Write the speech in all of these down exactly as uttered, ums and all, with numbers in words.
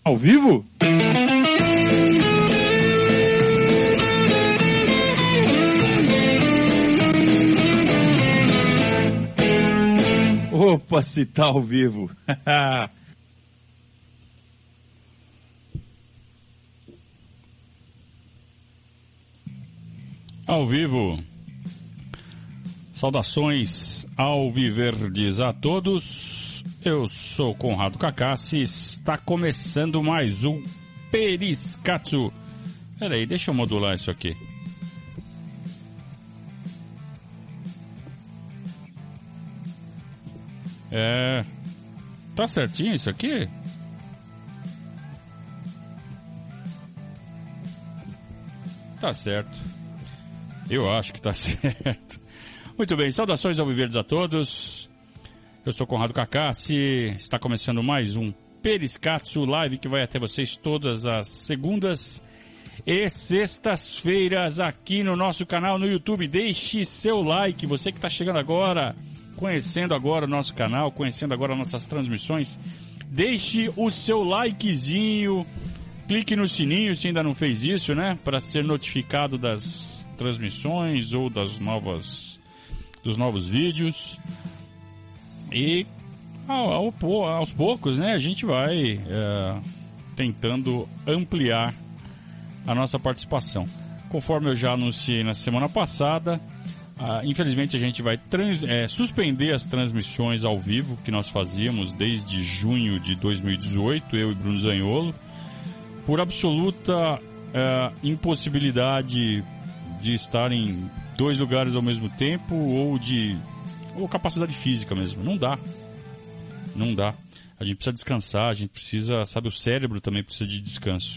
Ao vivo? Opa, se tá ao vivo. Ao vivo. Saudações alviverdes a todos. Eu sou Conrado Cacassi. Está começando mais um Periscatso. Peraí, deixa eu modular isso aqui. É... Tá certinho isso aqui? Tá certo. Eu acho que tá certo. Muito bem, saudações alviverdes a todos. Eu sou Conrado Cacassi. Está começando mais um Periscatso Live que vai até vocês todas as segundas e sextas-feiras aqui no nosso canal no YouTube. Deixe seu like, você que está chegando agora, conhecendo agora o nosso canal, conhecendo agora nossas transmissões. Deixe o seu likezinho, clique no sininho se ainda não fez isso, né? Para ser notificado das transmissões ou das novas, dos novos vídeos. E ao, ao, aos poucos, né, a gente vai é, tentando ampliar a nossa participação. Conforme eu já anunciei na semana passada, ah, infelizmente a gente vai trans, é, suspender as transmissões ao vivo que nós fazíamos desde junho de dois mil e dezoito, eu e Bruno Zaniolo, por absoluta é, impossibilidade de estar em dois lugares ao mesmo tempo ou de ou capacidade física mesmo. Não dá. Não dá. A gente precisa descansar, a gente precisa, sabe, o cérebro também precisa de descanso.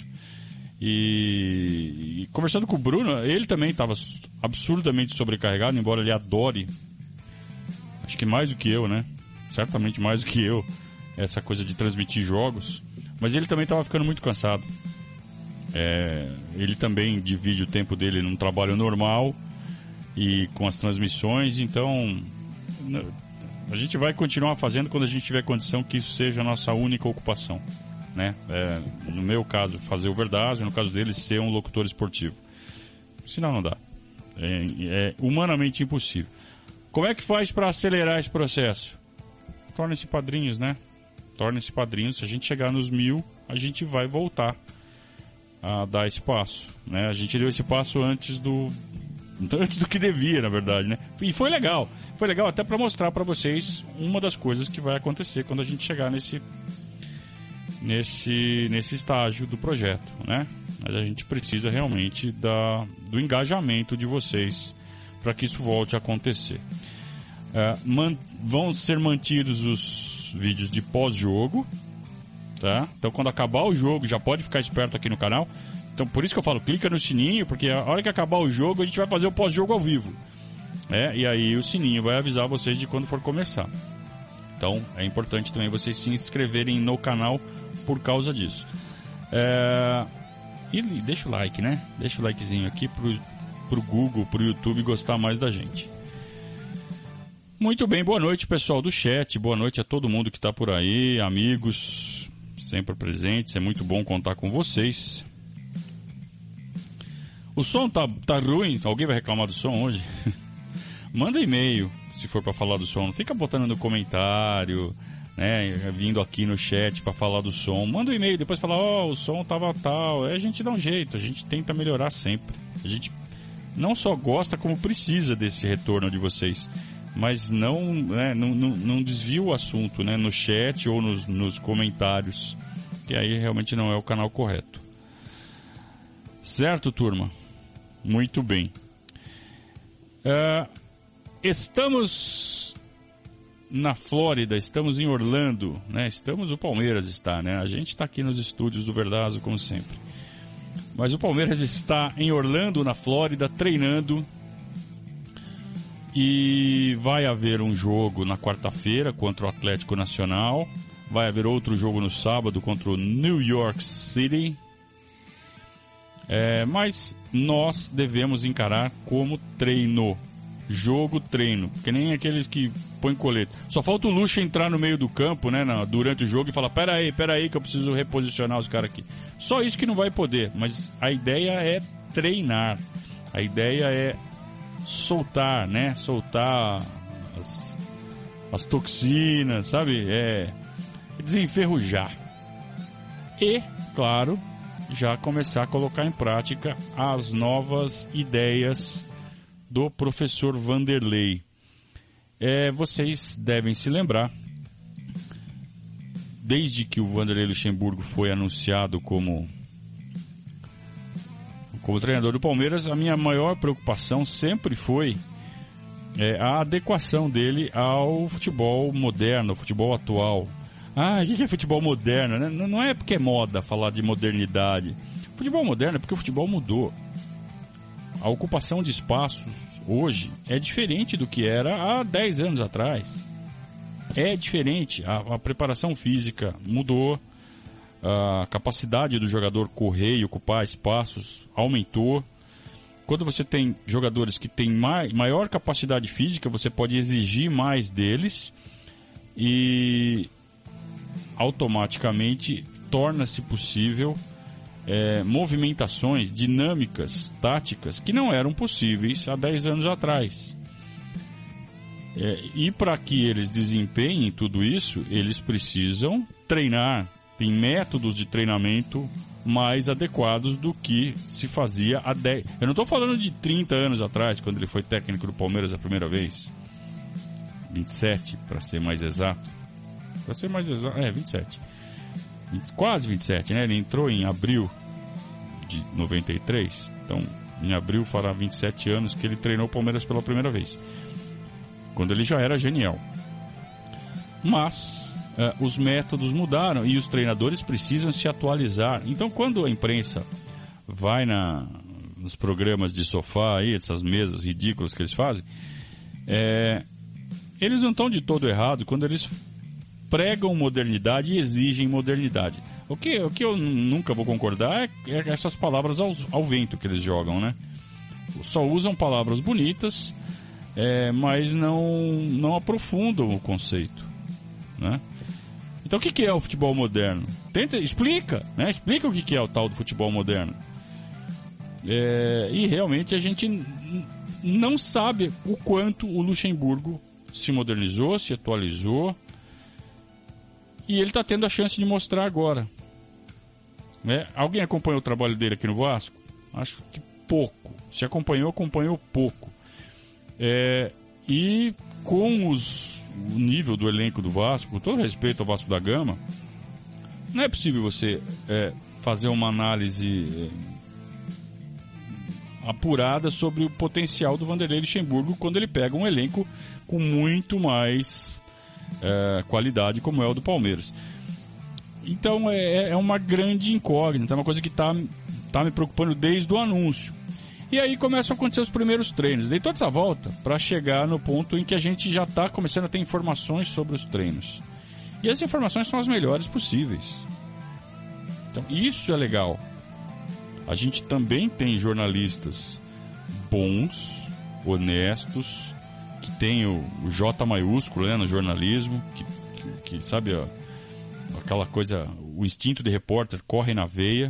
E, e conversando com o Bruno, ele também estava absurdamente sobrecarregado, embora ele adore, acho que mais do que eu, né? Certamente mais do que eu, essa coisa de transmitir jogos. Mas ele também estava ficando muito cansado. É, ele também divide o tempo dele num trabalho normal e com as transmissões, então a gente vai continuar fazendo quando a gente tiver condição que isso seja a nossa única ocupação, né? É, no meu caso, fazer o Verdade, no caso dele, ser um locutor esportivo. Senão não dá. É, é humanamente impossível. Como é que faz para acelerar esse processo? Tornem-se padrinhos, né? Tornem-se padrinhos. Se a gente chegar nos mil, a gente vai voltar a dar esse passo, né? A gente deu esse passo antes do antes do que devia, na verdade, né? E foi legal, foi legal até para mostrar para vocês uma das coisas que vai acontecer quando a gente chegar nesse nesse nesse estágio do projeto, né? Mas a gente precisa realmente da do engajamento de vocês para que isso volte a acontecer. É, man, vão ser mantidos os vídeos de pós-jogo, tá? Então quando acabar o jogo, já pode ficar esperto aqui no canal. Então por isso que eu falo, clica no sininho, porque a hora que acabar o jogo, a gente vai fazer o pós-jogo ao vivo. É, e aí o sininho vai avisar vocês de quando for começar. Então é importante também vocês se inscreverem no canal por causa disso. É, e deixa o like, né? Deixa o likezinho aqui pro, pro Google, pro YouTube gostar mais da gente. Muito bem, boa noite pessoal do chat, boa noite a todo mundo que está por aí, amigos sempre presentes, é muito bom contar com vocês. O som tá, tá ruim, alguém vai reclamar do som hoje? Manda e-mail se for para falar do som, não fica botando no comentário, né, vindo aqui no chat para falar do som. Manda um e-mail, depois fala, ó, oh, o som tava tal, aí a gente dá um jeito, a gente tenta melhorar sempre. A gente não só gosta como precisa desse retorno de vocês. Mas não, né, não, não, não desvia o assunto, né, no chat ou nos, nos comentários, que aí realmente não é o canal correto. Certo, turma? Muito bem. Uh, estamos na Flórida, estamos em Orlando, né? Estamos, o Palmeiras está, né? A gente está aqui nos estúdios do Verdazo, como sempre. Mas o Palmeiras está em Orlando, na Flórida, treinando. E vai haver um jogo na quarta-feira contra o Atlético Nacional. Vai haver outro jogo no sábado contra o New York City. É, mas nós devemos encarar como treino. jogo, treino. Que nem aqueles que põem colete. Só falta o Lucha entrar no meio do campo, né, na, durante o jogo e falar, pera aí, pera aí que eu preciso reposicionar os caras aqui. Só isso que não vai poder, mas a ideia é treinar. A ideia é soltar, né, soltar as, as toxinas, sabe, é desenferrujar. E, claro, já começar a colocar em prática as novas ideias do professor Vanderlei. É, vocês devem se lembrar, desde que o Vanderlei Luxemburgo foi anunciado como, como treinador do Palmeiras, a minha maior preocupação sempre foi é, a adequação dele ao futebol moderno, ao futebol atual. Ah, o que é futebol moderno? Né? Não é porque é moda falar de modernidade. Futebol moderno é porque o futebol mudou. A ocupação de espaços hoje é diferente do que era há dez anos atrás. É diferente. A, a preparação física mudou. A capacidade do jogador correr e ocupar espaços aumentou. Quando você tem jogadores que têm mai, maior capacidade física, você pode exigir mais deles e automaticamente torna-se possível É, movimentações dinâmicas, táticas, que não eram possíveis há dez anos atrás. É, e para que eles desempenhem tudo isso, eles precisam treinar. Tem métodos de treinamento mais adequados do que se fazia há dez... Eu não estou falando de trinta anos atrás, quando ele foi técnico do Palmeiras a primeira vez. vinte e sete, para ser mais exato. Para ser mais exato, é, vinte e sete. Quase vinte e sete, né? Ele entrou em abril de noventa e três. Então, em abril fará vinte e sete anos que ele treinou o Palmeiras pela primeira vez. Quando ele já era genial. Mas, eh, os métodos mudaram e os treinadores precisam se atualizar. Então, quando a imprensa vai na, nos programas de sofá, aí, essas mesas ridículas que eles fazem, é, eles não estão de todo errado quando eles pregam modernidade e exigem modernidade. O que, o que eu nunca vou concordar é, é essas palavras ao, ao vento que eles jogam, né? Só usam palavras bonitas, é, mas não, não aprofundam o conceito, né? Então o que, que é o futebol moderno? Tenta, explica, né? Explica o que, que é o tal do futebol moderno. É, e realmente a gente n- não sabe o quanto o Luxemburgo se modernizou, se atualizou. E ele está tendo a chance de mostrar agora. Né? Alguém acompanhou o trabalho dele aqui no Vasco? Acho que pouco. Se acompanhou, acompanhou pouco. É, e com os, o nível do elenco do Vasco, com todo respeito ao Vasco da Gama, não é possível você é, fazer uma análise é, apurada sobre o potencial do Vanderlei Luxemburgo quando ele pega um elenco com muito mais É, qualidade como é o do Palmeiras. Então é, é uma grande incógnita, é uma coisa que está tá me preocupando desde o anúncio. E aí começam a acontecer os primeiros treinos. Dei toda essa volta para chegar no ponto em que a gente já está começando a ter informações sobre os treinos. E as informações são as melhores possíveis. Então isso é legal. A gente também tem jornalistas bons, honestos, que tem o, o J maiúsculo, né, no jornalismo, que, que, que sabe, ó, aquela coisa, o instinto de repórter corre na veia,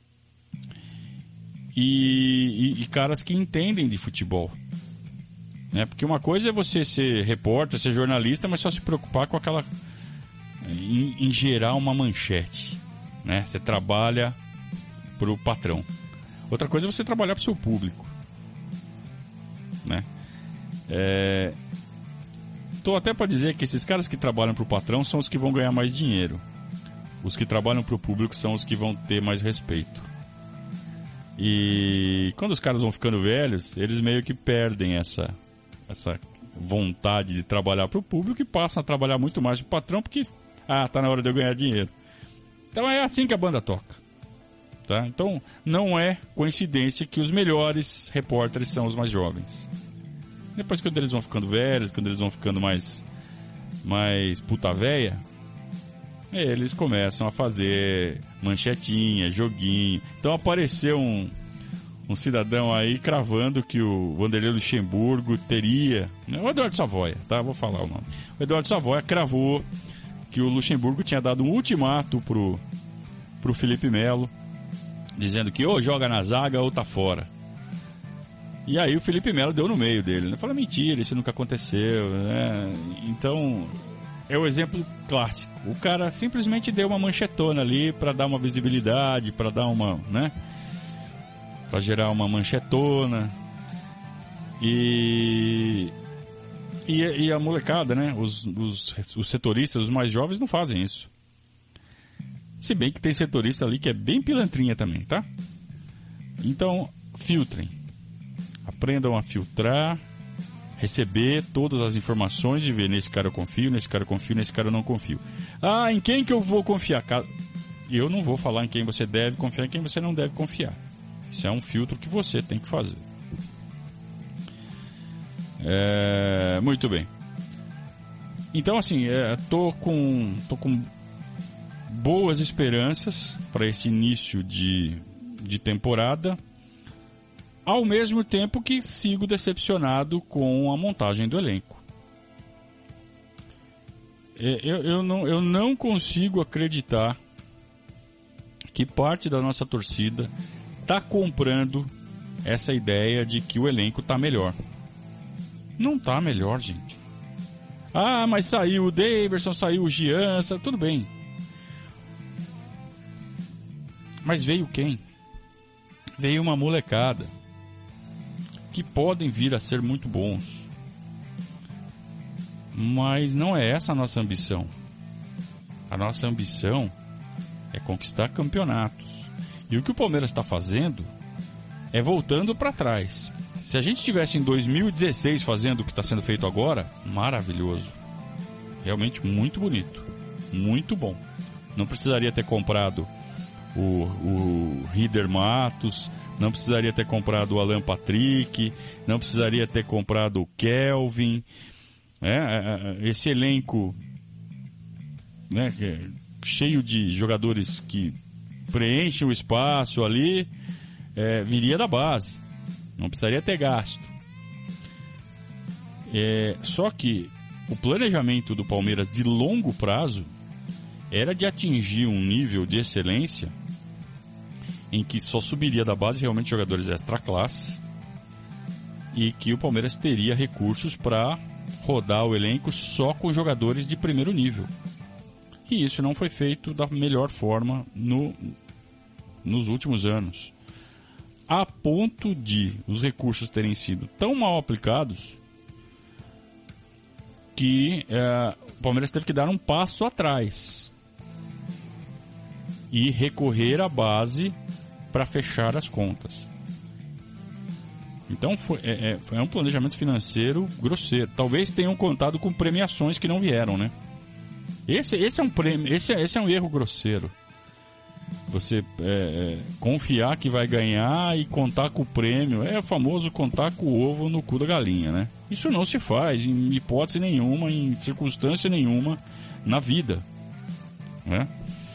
e, e, e caras que entendem de futebol, né, porque uma coisa é você ser repórter, ser jornalista, mas só se preocupar com aquela, em, em gerar uma manchete, né, você trabalha pro patrão. Outra coisa é você trabalhar pro seu público, né. É... Tô até para dizer que esses caras que trabalham pro patrão são os que vão ganhar mais dinheiro. Os que trabalham pro público são os que vão ter mais respeito. E quando os caras vão ficando velhos, eles meio que perdem essa, essa vontade de trabalhar pro público e passam a trabalhar muito mais pro patrão porque, ah, tá na hora de eu ganhar dinheiro. Então é assim que a banda toca. Tá? Então não é coincidência que os melhores repórteres são os mais jovens. Depois, quando eles vão ficando velhos, quando eles vão ficando mais, mais puta véia, eles começam a fazer manchetinha, joguinho. Então apareceu um, um cidadão aí cravando que o Vanderlei Luxemburgo teria... O Eduardo Savoia, tá? Vou falar o nome. O Eduardo Savoia cravou que o Luxemburgo tinha dado um ultimato pro, pro Felipe Melo, dizendo que ou joga na zaga ou tá fora. E aí o Felipe Melo deu no meio dele, né? Fala, mentira, isso nunca aconteceu, né? Então, é o exemplo clássico. O cara simplesmente deu uma manchetona ali pra dar uma visibilidade, pra dar uma, né? Pra gerar uma manchetona. E... E, e a molecada, né? Os, os, os setoristas, os mais jovens, não fazem isso. Se bem que tem setorista ali que é bem pilantrinha também, tá? Então, filtrem. Aprendam a filtrar, receber todas as informações e ver, nesse cara eu confio, nesse cara eu confio, nesse cara eu não confio. Ah, em quem que eu vou confiar? Eu não vou falar em quem você deve confiar, em quem você não deve confiar. Isso é um filtro que você tem que fazer. É, muito bem. Então, assim, é, tô com, tô com boas esperanças para esse início de, de temporada, ao mesmo tempo que sigo decepcionado com a montagem do elenco. É, eu, eu, não, eu não consigo acreditar que parte da nossa torcida está comprando essa ideia de que o elenco está melhor. Não está melhor, gente. Ah, mas saiu o Daverson, saiu o Giança, tudo bem. Mas veio quem? Veio uma molecada que podem vir a ser muito bons. Mas não é essa a nossa ambição. A nossa ambição é conquistar campeonatos. E o que o Palmeiras está fazendo é voltando para trás. Se a gente estivesse em dois mil e dezesseis fazendo o que está sendo feito agora, maravilhoso. Realmente muito bonito. Muito bom. Não precisaria ter comprado o, o Rieder Matos, não precisaria ter comprado o Alan Patrick, não precisaria ter comprado o Kelvin. É, esse elenco, né, cheio de jogadores que preenchem o espaço ali, é, viria da base. Não precisaria ter gasto. É, só que o planejamento do Palmeiras de longo prazo era de atingir um nível de excelência em que só subiria da base realmente jogadores extra classe e que o Palmeiras teria recursos para rodar o elenco só com jogadores de primeiro nível. E isso não foi feito da melhor forma no, nos últimos anos. A ponto de os recursos terem sido tão mal aplicados que é, o Palmeiras teve que dar um passo atrás e recorrer à base para fechar as contas. Então foi, é, é, foi um planejamento financeiro grosseiro. Talvez tenham contado com premiações que não vieram, né? Esse, esse, é, um prêmio, esse, é, esse é um erro grosseiro. Você é, confiar que vai ganhar e contar com o prêmio. É o famoso contar com o ovo no cu da galinha, né? Isso não se faz em hipótese nenhuma, em circunstância nenhuma na vida, né?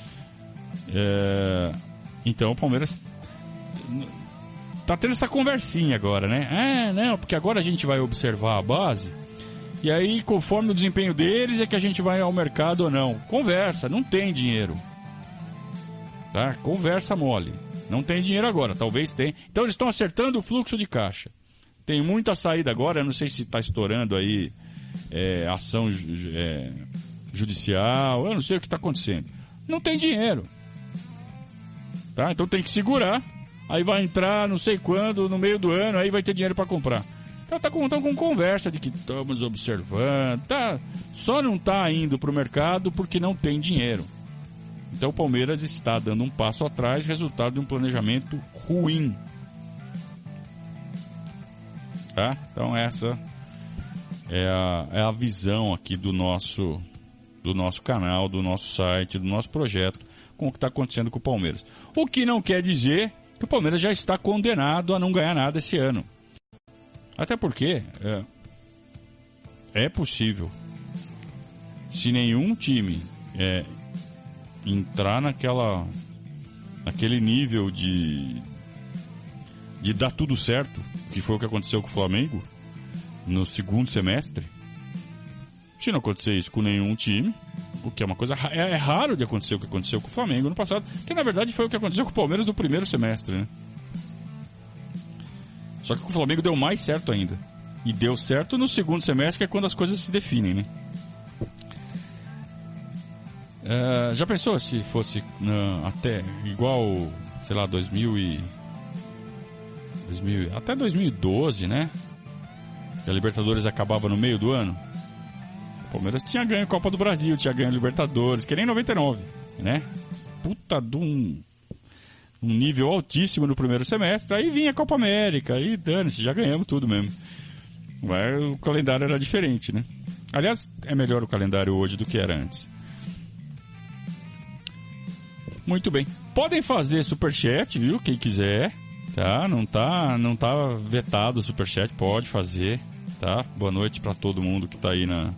É, então o Palmeiras tá tendo essa conversinha agora, né? É, não, porque agora a gente vai observar a base e aí conforme o desempenho deles é que a gente vai ao mercado ou não. Conversa, não tem dinheiro. Tá? Conversa mole. Não tem dinheiro agora, talvez tenha. Então eles estão acertando o fluxo de caixa. Tem muita saída agora, eu não sei se está estourando aí é, ação é, judicial, eu não sei o que está acontecendo. Não tem dinheiro. Tá? Então tem que segurar. Aí vai entrar não sei quando, no meio do ano, aí vai ter dinheiro para comprar. Então tá com, com conversa de que estamos observando. Tá? Só não está indo para o mercado porque não tem dinheiro. Então o Palmeiras está dando um passo atrás, resultado de um planejamento ruim. Tá? Então essa é a, é a visão aqui do nosso, do nosso canal, do nosso site, do nosso projeto, com o que está acontecendo com o Palmeiras. O que não quer dizer que o Palmeiras já está condenado a não ganhar nada esse ano. Até porque é, é possível, se nenhum time é, entrar naquela, naquele nível de, de dar tudo certo, que foi o que aconteceu com o Flamengo no segundo semestre. Se não acontecer isso com nenhum time, o que é uma coisa é, é raro de acontecer o que aconteceu com o Flamengo no passado, que na verdade foi o que aconteceu com o Palmeiras no primeiro semestre, né? Só que com o Flamengo deu mais certo ainda. E deu certo no segundo semestre, que é quando as coisas se definem, né? Uh, já pensou se fosse uh, até igual, sei lá, dois mil e... dois mil, até dois mil e doze, né? Que a Libertadores acabava no meio do ano. O Palmeiras tinha ganho a Copa do Brasil, tinha ganho a Libertadores, que nem em noventa e nove, né? Puta de um, um nível altíssimo no primeiro semestre. Aí vinha a Copa América, aí dane-se, já ganhamos tudo mesmo. Mas o calendário era diferente, né? Aliás, é melhor o calendário hoje do que era antes. Muito bem. Podem fazer superchat, viu? Quem quiser, tá? Não tá, não tá vetado o superchat, pode fazer, tá? Boa noite pra todo mundo que tá aí na,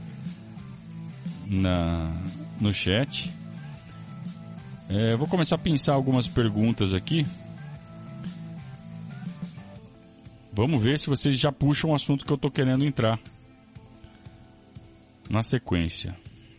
na no chat. É, eu vou começar a pensar algumas perguntas aqui. Vamos ver se vocês já puxam o assunto que eu tô querendo entrar na sequência.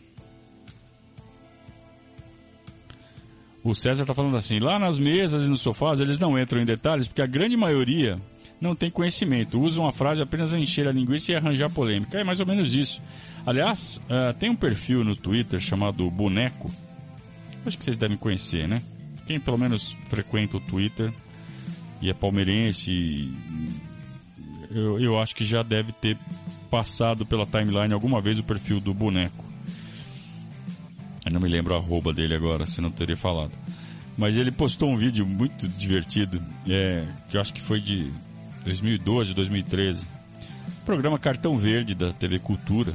O César tá falando assim, lá nas mesas e nos sofás eles não entram em detalhes porque a grande maioria não tem conhecimento, usam a frase apenas a encher a linguiça e arranjar polêmica. É mais ou menos isso. Aliás, uh, tem um perfil no Twitter chamado Boneco, acho que vocês devem conhecer, né? Quem pelo menos frequenta o Twitter e é palmeirense, eu, eu acho que já deve ter passado pela timeline alguma vez o perfil do Boneco. Eu não me lembro a arroba dele agora, se não teria falado. Mas ele postou um vídeo muito divertido, é, que eu acho que foi de dois mil e doze, dois mil e treze. Programa Cartão Verde da T V Cultura.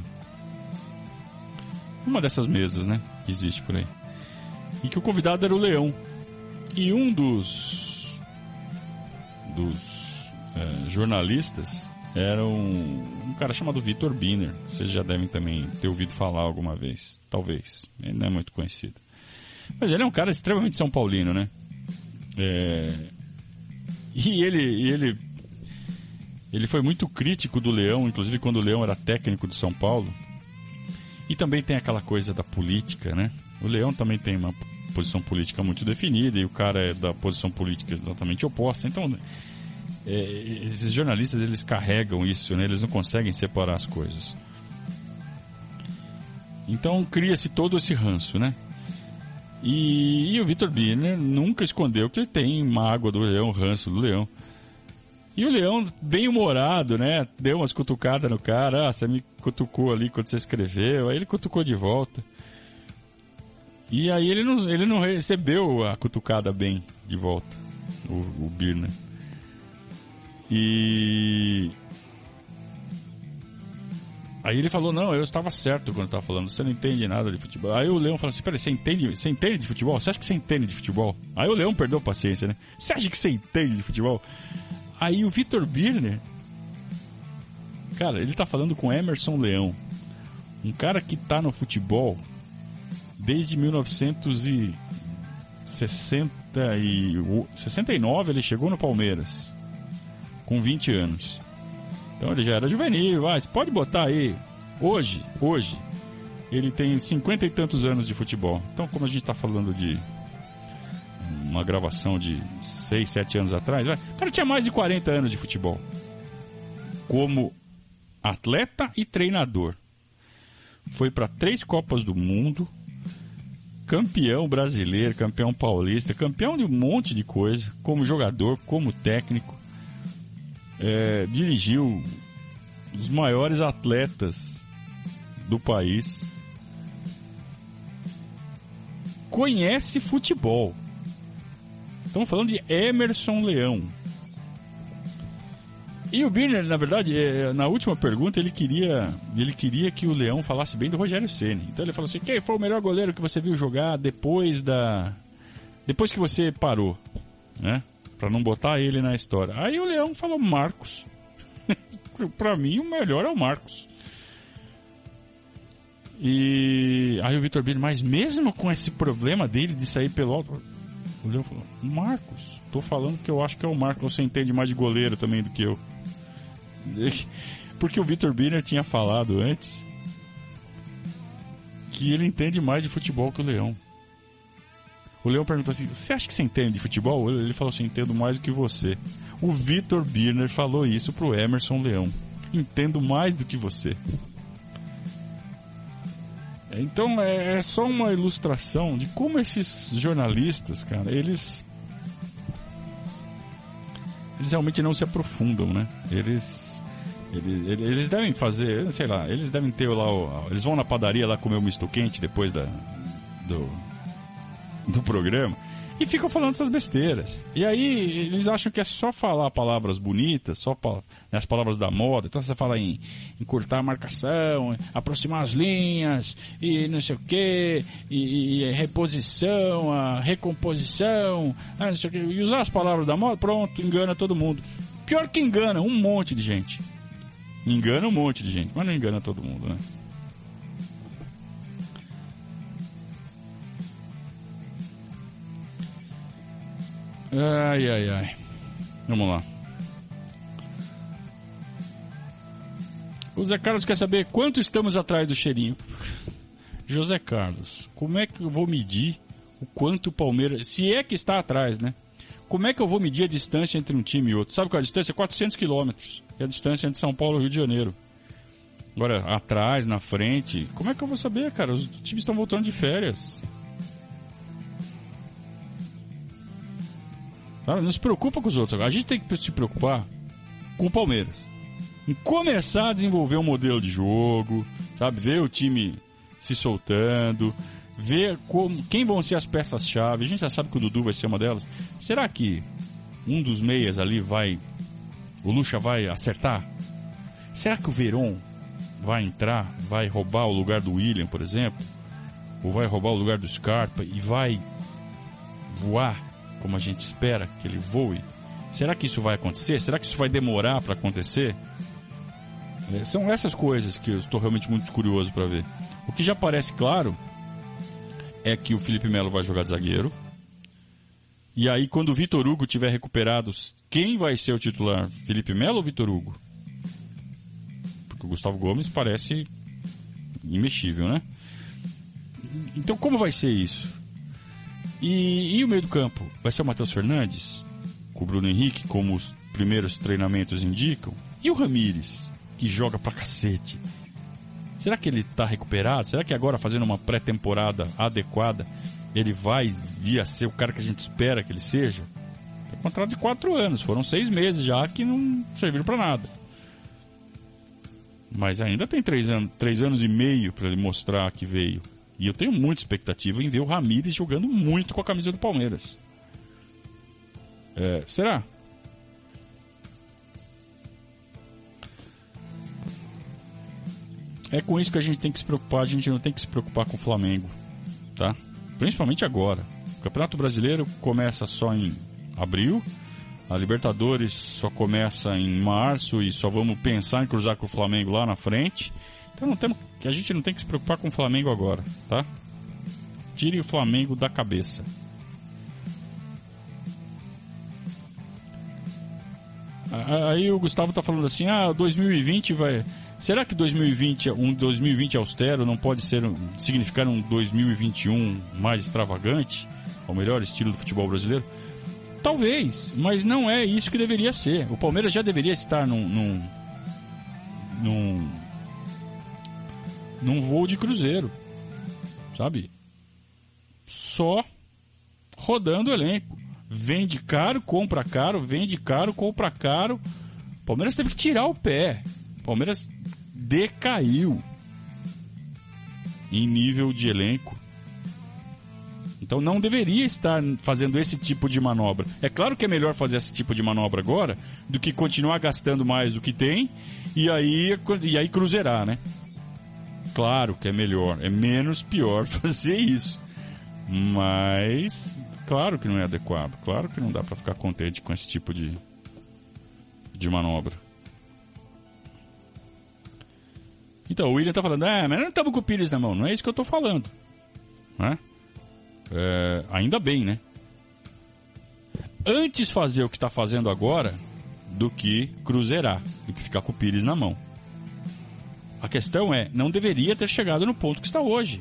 Uma dessas mesas, né, que existe por aí. E que o convidado era o Leão. E um dos, dos é, jornalistas era um, um cara chamado Vitor Biner. Vocês já devem também ter ouvido falar alguma vez. Talvez. Ele não é muito conhecido. Mas ele é um cara extremamente São Paulino, né? É... E ele, ele, ele foi muito crítico do Leão, inclusive quando o Leão era técnico de São Paulo. E também tem aquela coisa da política, né? O Leão também tem uma posição política muito definida e o cara é da posição política exatamente oposta. Então... É, esses jornalistas, eles carregam isso, né? Eles não conseguem separar as coisas. Então cria-se todo esse ranço, né? E, e o Vitor Biner nunca escondeu que ele tem mágoa do Leão, ranço do Leão. E o Leão, bem humorado, né? Deu umas cutucadas no cara. Ah, você me cutucou ali quando você escreveu. Aí ele cutucou de volta. E aí ele não, ele não recebeu a cutucada bem de volta, o, o Biner. E aí ele falou, não, eu estava certo quando eu estava falando, você não entende nada de futebol. Aí o Leão falou assim, peraí, você entende, você entende de futebol? Você acha que você entende de futebol? Aí o Leão perdeu a paciência, né? Você acha que você entende de futebol? Aí o Vitor Biner, cara, ele tá falando com Emerson Leão, um cara que tá no futebol desde mil novecentos e sessenta e nove, ele chegou no Palmeiras com vinte anos. Então ele já era juvenil. Vai, você pode botar aí. Hoje, hoje, ele tem cinquenta e tantos anos de futebol. Então, como a gente está falando de uma gravação de seis, sete anos atrás, vai, o cara tinha mais de quarenta anos de futebol. Como atleta e treinador. Foi para três Copas do Mundo. Campeão brasileiro, campeão paulista, campeão de um monte de coisa. Como jogador, como técnico. É, dirigiu os maiores atletas do país, conhece futebol. Estamos falando de Emerson Leão. E o Biner, na verdade, na última pergunta, ele queria, ele queria que o Leão falasse bem do Rogério Ceni. Então ele falou assim, quem foi o melhor goleiro que você viu jogar depois da... depois que você parou, né? Pra não botar ele na história. Aí o Leão falou Marcos. Pra mim o melhor é o Marcos. E aí o Vitor Biner, mas mesmo com esse problema dele de sair pelo alto, O Leão falou, Marcos, tô falando que eu acho que é o Marcos, você entende mais de goleiro também do que eu. Porque o Vitor Birner tinha falado antes que ele entende mais de futebol que o Leão. O Leão perguntou assim, você acha que você entende de futebol? Ele falou assim, entendo mais do que você. O Vitor Birner falou isso pro Emerson Leão. Entendo mais do que você. Então é, é só uma ilustração de como esses jornalistas, cara, eles eles realmente não se aprofundam, né? Eles eles, eles devem fazer, sei lá, eles devem ter lá, o, eles vão na padaria lá comer um misto quente depois da do do programa e ficam falando essas besteiras. E aí eles acham que é só falar palavras bonitas, só pa- né, as palavras da moda. Então você fala em, em cortar a marcação, aproximar as linhas, e não sei o que, e, e reposição, a recomposição, ah, não sei o quê, e usar as palavras da moda, pronto, engana todo mundo. Pior que engana um monte de gente. Engana um monte de gente, mas não engana todo mundo, né? Ai, ai, ai. Vamos lá. O Zé Carlos quer saber quanto estamos atrás do cheirinho. José Carlos, como é que eu vou medir o quanto o Palmeiras... Se é que está atrás, né? Como é que eu vou medir a distância entre um time e outro? Sabe qual é a distância? quatrocentos quilômetros. É a distância entre São Paulo e Rio de Janeiro. Agora, atrás, na frente... Como é que eu vou saber, cara? Os times estão voltando de férias. Não se preocupa com os outros. A gente tem que se preocupar com o Palmeiras. Em começar a desenvolver um modelo de jogo, sabe? Ver o time se soltando, ver como, quem vão ser as peças-chave. A gente já sabe que o Dudu vai ser uma delas. Será que um dos meias ali vai... O Lucha vai acertar? Será que o Veron vai entrar, vai roubar o lugar do William, por exemplo? Ou vai roubar o lugar do Scarpa e vai voar como a gente espera que ele voe? Será que isso vai acontecer? Será que isso vai demorar para acontecer? É, são essas coisas que eu estou realmente muito curioso para ver. O que já parece claro é que o Felipe Melo vai jogar de zagueiro. E aí, quando o Vitor Hugo tiver recuperado, quem vai ser o titular? Felipe Melo ou Vitor Hugo? Porque o Gustavo Gomes parece imexível, né? Então, como vai ser isso? E, e o meio do campo? Vai ser o Matheus Fernandes? Com o Bruno Henrique, como os primeiros treinamentos indicam? E o Ramires, que joga pra cacete? Será que ele tá recuperado? Será que agora, fazendo uma pré-temporada adequada, ele vai vir a ser o cara que a gente espera que ele seja? É um contrato de quatro anos. Foram seis meses já que não serviram pra nada. Mas ainda tem três anos, três anos e meio pra ele mostrar que veio. E eu tenho muita expectativa em ver o Ramires jogando muito com a camisa do Palmeiras. É, será? É com isso que a gente tem que se preocupar. A gente não tem que se preocupar com o Flamengo, tá? Principalmente agora. O Campeonato Brasileiro começa só em abril. A Libertadores só começa em março e só vamos pensar em cruzar com o Flamengo lá na frente. Então não temos, a gente não tem que se preocupar com o Flamengo agora, tá? Tire o Flamengo da cabeça. Aí o Gustavo tá falando assim, ah, dois mil e vinte vai... Será que dois mil e vinte, um dois mil e vinte austero não pode ser, significar um dois mil e vinte e um mais extravagante? Ao melhor estilo do futebol brasileiro? Talvez, mas não é isso que deveria ser. O Palmeiras já deveria estar num... num, num num voo de cruzeiro, sabe? Só rodando o elenco. Vende caro, compra caro, vende caro, compra caro. O Palmeiras teve que tirar o pé. O Palmeiras decaiu em nível de elenco. Então não deveria estar fazendo esse tipo de manobra. É claro que é melhor fazer esse tipo de manobra agora do que continuar gastando mais do que tem e aí, e aí cruzeirar, né? Claro que é melhor, é menos pior fazer isso. Mas, claro que não é adequado. Claro que não dá pra ficar contente com esse tipo de, de manobra. Então, o William tá falando, ah, mas não estamos com o Pires na mão. Não é isso que eu tô falando. Né? É, ainda bem, né? antes fazer o que está fazendo agora do que cruzeirar, do que ficar com o Pires na mão. A questão é, não deveria ter chegado no ponto que está hoje.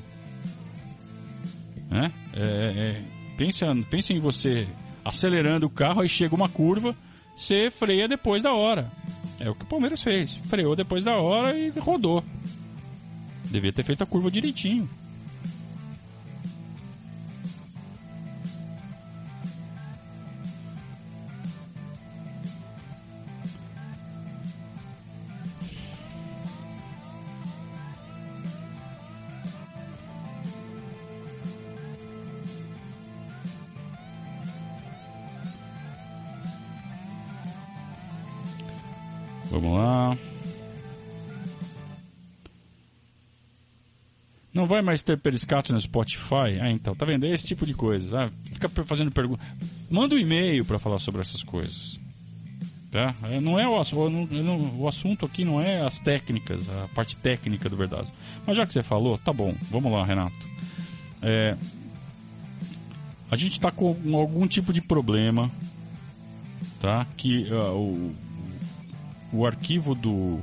Né? É, é, pensa, pensa em você acelerando o carro, aí chega uma curva, você freia depois da hora. É o que o Palmeiras fez. Freou depois da hora e rodou. Devia ter feito a curva direitinho. Vamos lá. Não vai mais ter periscato no Spotify? Ah, então, tá vendo? É esse tipo de coisa. Ah, fica fazendo pergunta. Manda um e-mail para falar sobre essas coisas. Tá? Não é o, não, o assunto aqui não é as técnicas, a parte técnica do verdade. Mas já que você falou, tá bom. Vamos lá, Renato. É, a gente tá com algum tipo de problema, tá? Que uh, o O arquivo do,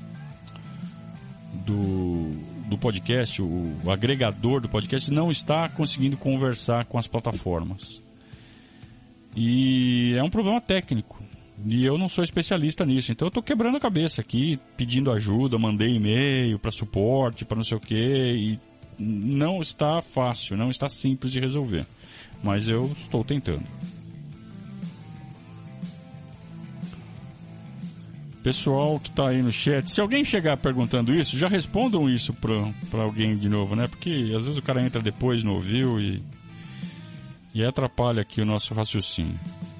do, do podcast, o, o agregador do podcast, não está conseguindo conversar com as plataformas. E é um problema técnico. E eu não sou especialista nisso. Então eu estou quebrando a cabeça aqui, pedindo ajuda, mandei e-mail para suporte, para não sei o quê. E não está fácil, não está simples de resolver. Mas eu estou tentando. Pessoal que tá aí no chat, se alguém chegar perguntando isso, já respondam isso pra, pra alguém de novo, né? Porque às vezes o cara entra depois, não ouviu e, e atrapalha aqui o nosso raciocínio.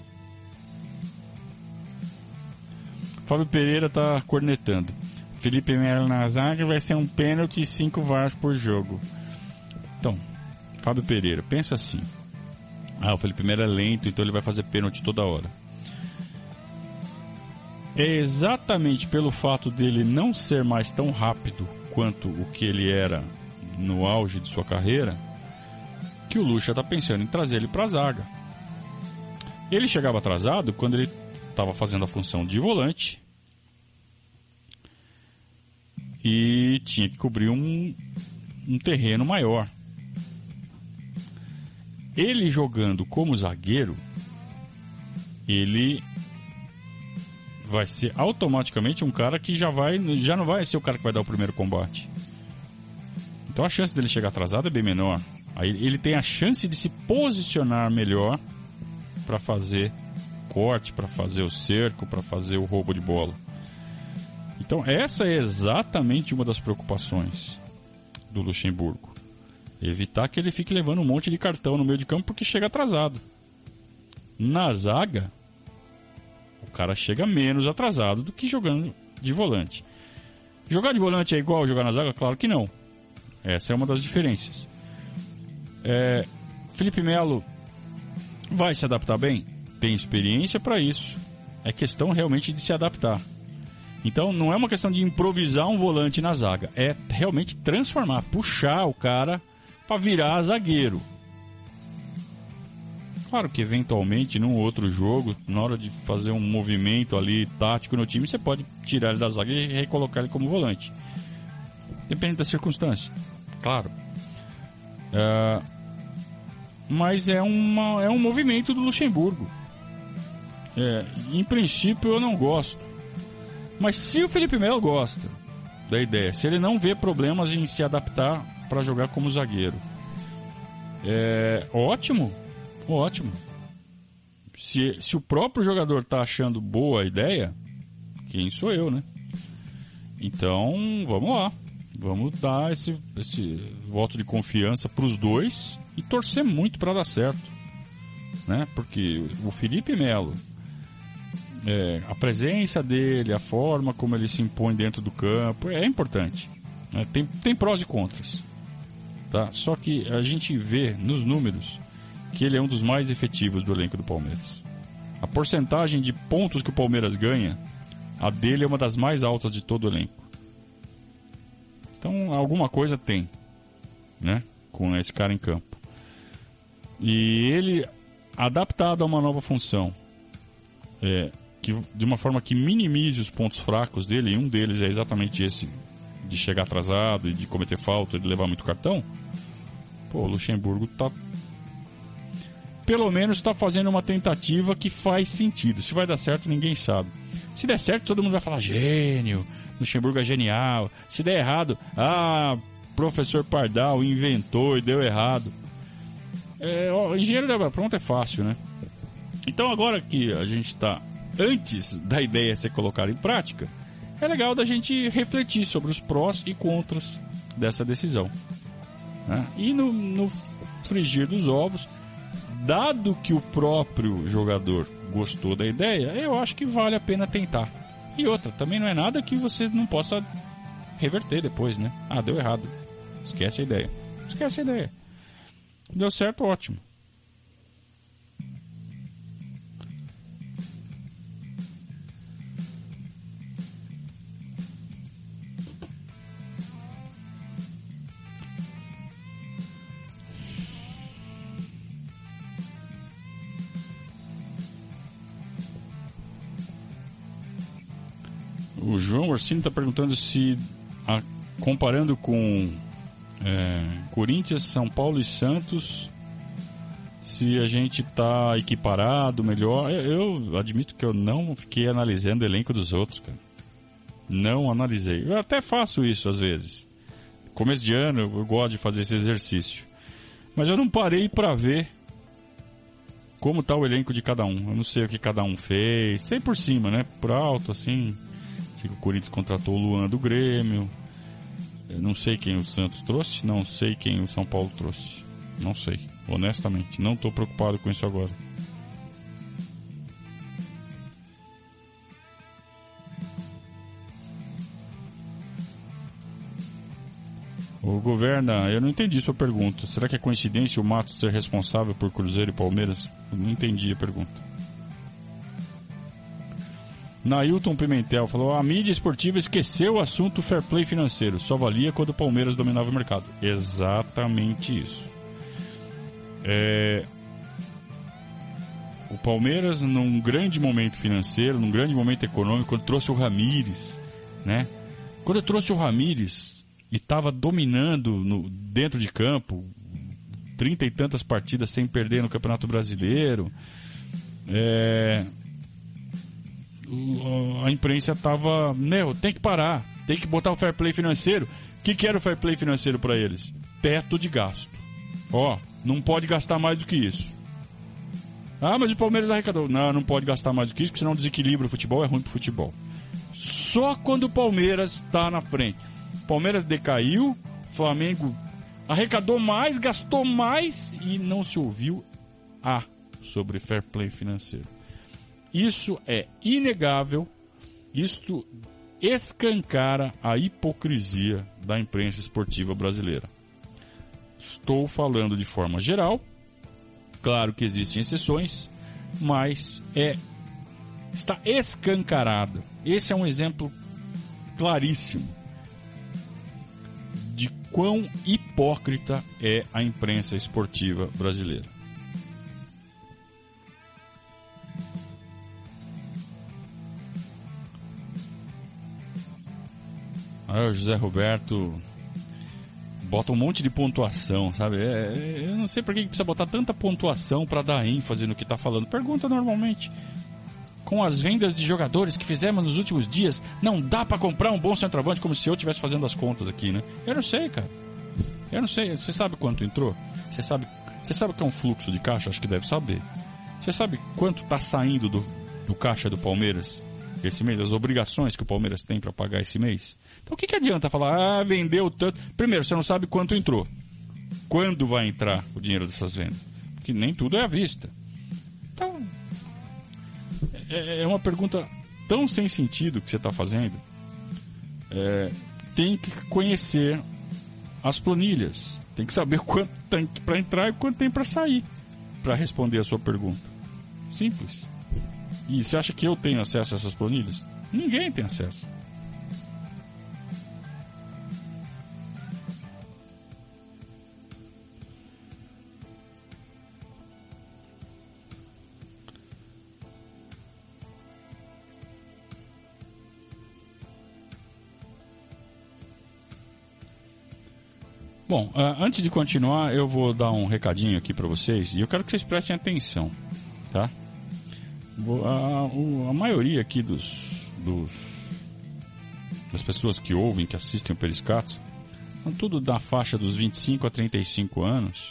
Fábio Pereira tá cornetando. Felipe Melo na zaga vai ser um pênalti e cinco V A Rs por jogo. Então, Fábio Pereira, pensa assim. Ah, o Felipe Melo é lento, então ele vai fazer pênalti toda hora. É exatamente pelo fato dele não ser mais tão rápido quanto o que ele era no auge de sua carreira que o Lucha está pensando em trazer ele para a zaga. Ele chegava atrasado quando ele estava fazendo a função de volante e tinha que cobrir um, um terreno maior. Ele jogando como zagueiro, ele vai ser automaticamente um cara que já vai, já não vai ser o cara que vai dar o primeiro combate. Então a chance dele chegar atrasado é bem menor. Aí ele tem a chance de se posicionar melhor para fazer corte, para fazer o cerco, para fazer o roubo de bola. Então essa é exatamente uma das preocupações do Luxemburgo. Evitar que ele fique levando um monte de cartão no meio de campo porque chega atrasado. Na zaga, o cara chega menos atrasado do que jogando de volante. Jogar de volante é igual jogar na zaga? Claro que não. Essa é uma das diferenças. É, Felipe Melo vai se adaptar bem? Tem experiência para isso. É questão realmente de se adaptar. Então não é uma questão de improvisar um volante na zaga. É realmente transformar, puxar o cara para virar zagueiro. Claro que eventualmente num outro jogo, na hora de fazer um movimento ali tático no time, você pode tirar ele da zaga e recolocar ele como volante. Depende da circunstância, claro. É, mas é, uma, é um movimento do Luxemburgo. É, em princípio eu não gosto. Mas se o Felipe Melo gosta da ideia, se ele não vê problemas em se adaptar para jogar como zagueiro, é ótimo. Ótimo. Se, se o próprio jogador está achando boa a ideia, quem sou eu, né? Então, vamos lá. Vamos dar esse, esse voto de confiança para os dois e torcer muito para dar certo. Né? Porque o Felipe Melo, é, a presença dele, a forma como ele se impõe dentro do campo, é importante. Né? Tem, tem prós e contras. Tá? Só que a gente vê nos números que ele é um dos mais efetivos do elenco do Palmeiras. A porcentagem de pontos que o Palmeiras ganha, a dele é uma das mais altas de todo o elenco. Então alguma coisa tem, né, com esse cara em campo. E ele adaptado a uma nova função, é, que, de uma forma que minimize os pontos fracos dele, e um deles é exatamente esse, de chegar atrasado, e de cometer falta, de levar muito cartão, pô, o Luxemburgo tá, pelo menos está fazendo uma tentativa que faz sentido. Se vai dar certo, ninguém sabe. Se der certo, todo mundo vai falar, gênio, Luxemburgo é genial. Se der errado, ah, professor Pardal inventou e deu errado. É, ó, engenheiro da pronto é fácil, né? Então agora que a gente está antes da ideia ser colocada em prática, é legal da gente refletir sobre os prós e contras dessa decisão, né? E no, no frigir dos ovos, dado que o próprio jogador gostou da ideia, eu acho que vale a pena tentar. E outra, também não é nada que você não possa reverter depois, né? Ah, deu errado. Esquece a ideia. Esquece a ideia. Deu certo, ótimo. O João Orsini está perguntando se, a, comparando com é, Corinthians, São Paulo e Santos, se a gente está equiparado, melhor. Eu, eu admito que eu não fiquei analisando o elenco dos outros, cara. Não analisei. Eu até faço isso às vezes. Começo de ano eu gosto de fazer esse exercício. Mas eu não parei para ver como está o elenco de cada um. Eu não sei o que cada um fez. Sei por cima, né? Por alto, assim. Sei que o Corinthians contratou o Luan do Grêmio. Eu não sei quem o Santos trouxe. Não sei quem o São Paulo trouxe. Não sei. Honestamente. Não estou preocupado com isso agora. O Governa, eu não entendi sua pergunta. Será que é coincidência o Matos ser responsável por Cruzeiro e Palmeiras? Eu não entendi a pergunta. Nailton Pimentel falou: a mídia esportiva esqueceu o assunto fair play financeiro, só valia quando o Palmeiras dominava o mercado. Exatamente isso. É... O Palmeiras, num grande momento financeiro, num grande momento econômico, quando trouxe o Ramires, né? Quando trouxe o Ramires e estava dominando no, dentro de campo, trinta e tantas partidas sem perder no Campeonato Brasileiro, é... a imprensa estava, meu, tem que parar, tem que botar o fair play financeiro. O que, que era o fair play financeiro para eles? Teto de gasto. Ó, não pode gastar mais do que isso. Ah, mas o Palmeiras arrecadou. Não, não pode gastar mais do que isso, porque senão desequilibra o futebol, é ruim pro futebol. Só quando o Palmeiras está na frente. O Palmeiras decaiu, o Flamengo arrecadou mais, gastou mais e não se ouviu A sobre fair play financeiro. Isso é inegável, isto escancara a hipocrisia da imprensa esportiva brasileira. Estou falando de forma geral, claro que existem exceções, mas é, está escancarado. Esse é um exemplo claríssimo de quão hipócrita é a imprensa esportiva brasileira. Ah, o José Roberto bota um monte de pontuação, sabe? É, eu não sei por que precisa botar tanta pontuação para dar ênfase no que está falando. Pergunta normalmente. Com as vendas de jogadores que fizemos nos últimos dias, não dá para comprar um bom centroavante, como se eu estivesse fazendo as contas aqui, né? Eu não sei, cara. Eu não sei. Você sabe quanto entrou? Você sabe, você sabe o que é um fluxo de caixa? Acho que deve saber. Você sabe quanto está saindo do, do caixa do Palmeiras esse mês? As obrigações que o Palmeiras tem para pagar esse mês? Então o que, que adianta falar, ah, vendeu tanto? Primeiro, você não sabe quanto entrou. Quando vai entrar o dinheiro dessas vendas? Porque nem tudo é à vista. Então, é uma pergunta tão sem sentido que você está fazendo. É, tem que conhecer as planilhas. Tem que saber quanto tem para entrar e quanto tem para sair para responder a sua pergunta. Simples. E você acha que eu tenho acesso a essas planilhas? Ninguém tem acesso. Bom, uh, antes de continuar, eu vou dar um recadinho aqui para vocês e eu quero que vocês prestem atenção, tá? Vou, a, a, a maioria aqui dos, dos das pessoas que ouvem, que assistem o Periscato, são tudo da faixa dos vinte e cinco a trinta e cinco anos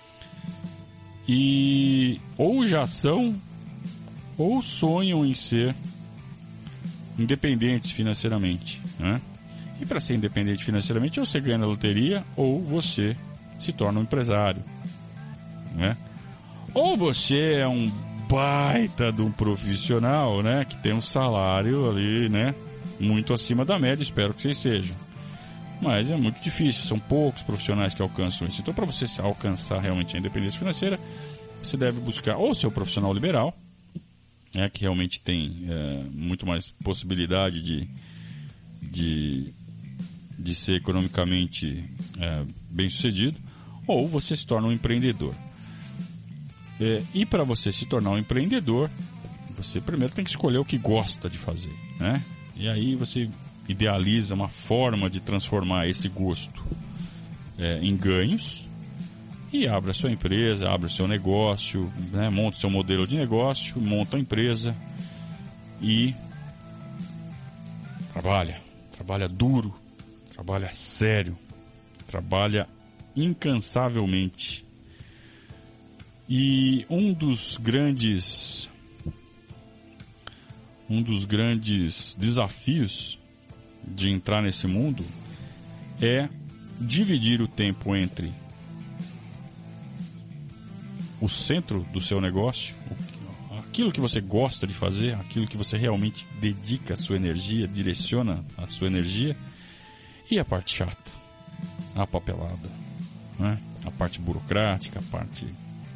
e ou já são ou sonham em ser independentes financeiramente, né? E para ser independente financeiramente, ou você ganha na loteria, ou você se torna um empresário, né? Ou você é um baita de um profissional, né? Que tem um salário ali, né? Muito acima da média, espero que vocês sejam. Mas é muito difícil, são poucos profissionais que alcançam isso. Então, para você alcançar realmente a independência financeira, você deve buscar ou ser um profissional liberal, né? Que realmente tem é, muito mais possibilidade de... de de ser economicamente é, bem sucedido, ou você se torna um empreendedor. É, e para você se tornar um empreendedor, você primeiro tem que escolher o que gosta de fazer, né? E aí você idealiza uma forma de transformar esse gosto é, em ganhos e abre a sua empresa, abre o seu negócio, né? Monta o seu modelo de negócio, monta a empresa e trabalha, trabalha duro, trabalha sério, trabalha incansavelmente. E um dos grandes um dos grandes desafios de entrar nesse mundo é dividir o tempo entre o centro do seu negócio, aquilo que você gosta de fazer, aquilo que você realmente dedica a sua energia, direciona a sua energia, e a parte chata, a papelada, né? A parte burocrática, a parte...